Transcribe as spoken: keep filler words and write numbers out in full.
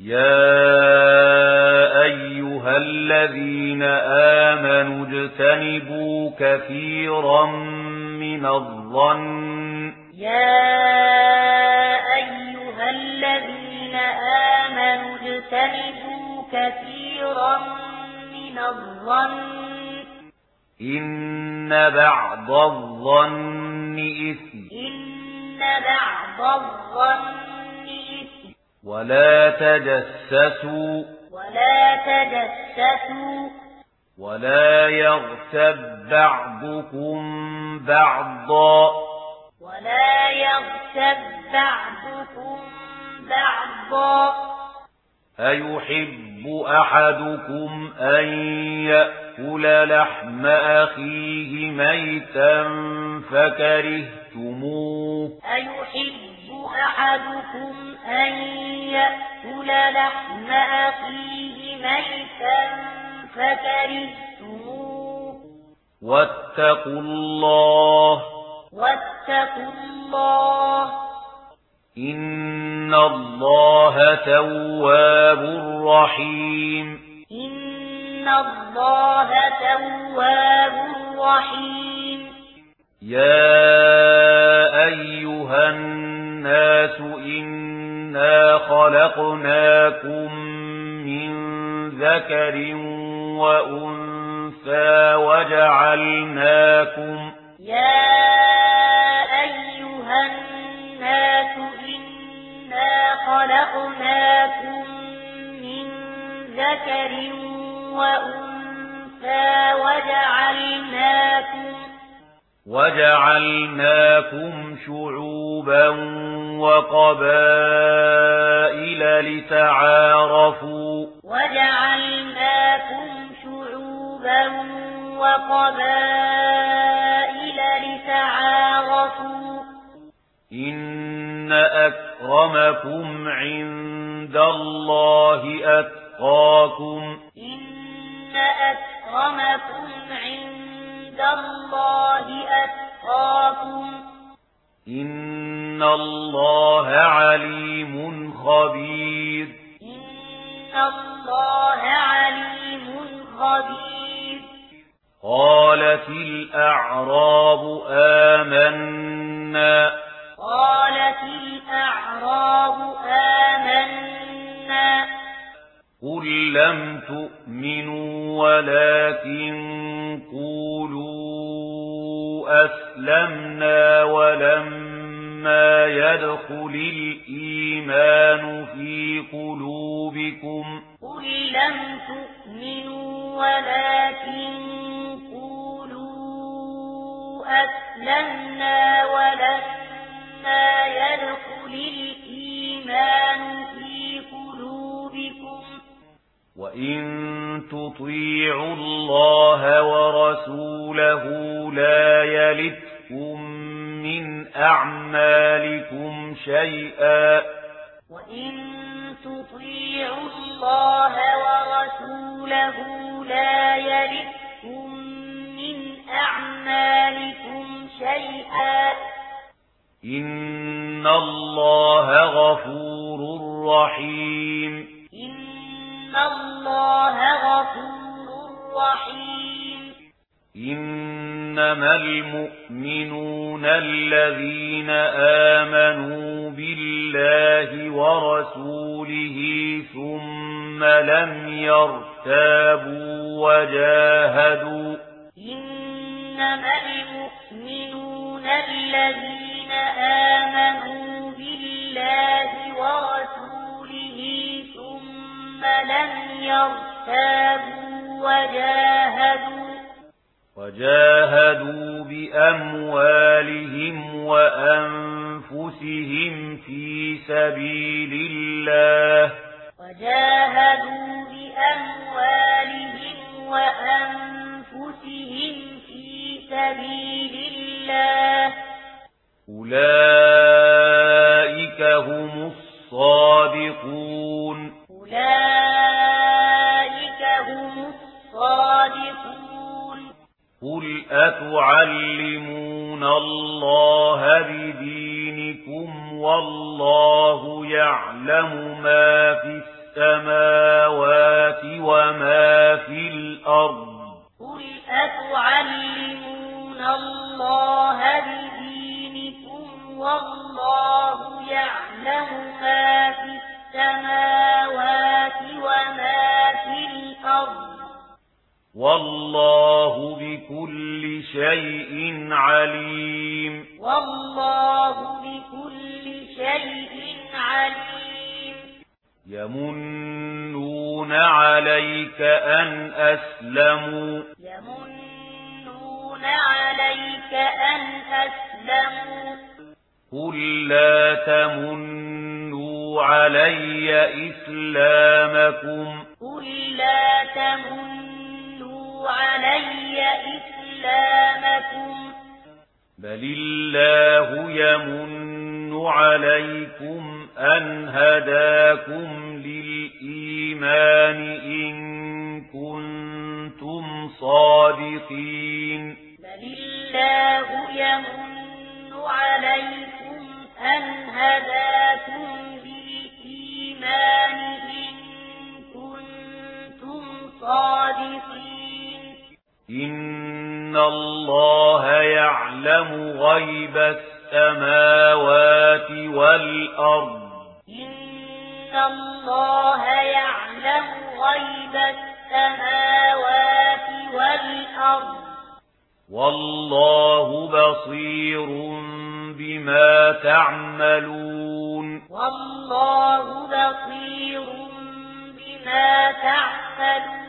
يا أيها الذين آمنوا اجتنبوا كثيرا من الظن يا أيها الذين آمنوا اجتنبوا كثيرا من الظن إن بعض الظن إثم إن بعض الظن إثم ولا تجسسوا ولا تجسسوا ولا يغتب بعضكم بعضا ولا يغتب بعضكم بعضا أيحب أحدكم أن يأكل لحم أخيه ميتا فكرهتموه أيحب أحدكم أن يأكل لحم أخيه ميتا فكرهتموه واتقوا الله واتقوا الله إن الله تواب رحيم إن الله تواب رحيم يا أيها الناس إنا خلقناكم من ذكر وأنثى وجعلناكم يا أيها الناس إنا خلقناكم من ذكر وأنثى وجعلناكم وجعلناكم شعوبا وقبائل لتعارفوا وجعلناكم شعوبا وقبائل لتعارفوا إن أكرمكم عند الله أتقاكم إن أكرمكم عند الله أتقاكم إن الله عليم خبير إن الله عليم خبير قالت الأعراب آمنا قالت الأعراب آمنا قل لم تؤمنوا ولكن قولوا أسلمنا ولما يدخل الإيمان في قلوبكم قل لم تؤمنوا ولكن قولوا أسلمنا ولما يدخل الإيمان في قلوبكم وإن تطيعوا الله ورسوله لا يلتكم من أعمالكم شيئا وإن تطيعوا الله ورسوله لا يلتكم من أعمالكم شيئا إن الله غفور رحيم إن الله غفور رحيم إنما المؤمنون الذين آمنوا بالله ورسوله ثم لم يرتابوا وجاهدوا إنما المؤمنون الذين آمنوا بالله ورسوله ثم لم يرتابوا وجاهدوا وجاهدوا بأموالهم وأنفسهم في سبيل الله وجاهدوا بأموالهم وأنفسهم في سبيل الله أولئك هم الصادقون أولئك هم الصادقون قل أتعلمون الله بدينكم والله يعلم ما في السماوات وما في الأرض قل أتعلمون الله بدينكم والله يعلم ما في السماوات وما في الأرض والله بكل شيء عليم والله بكل شيء عليم يمنون عليك أن أسلموا يمنون عليك أن أسلموا قل لا تمنوا علي إسلامكم قل لا تمنوا علي إسلامكم بل الله يمن عليكم أن هداكم للإيمان إن كنتم صادقين بل الله يمن عليكم أن هداكم للإيمان إن كنتم صادقين إن الله يعلم غيب السماوات والأرض إن الله يعلم غيب السماوات والأرض والله بصير بما تعملون والله بصير بما تعملون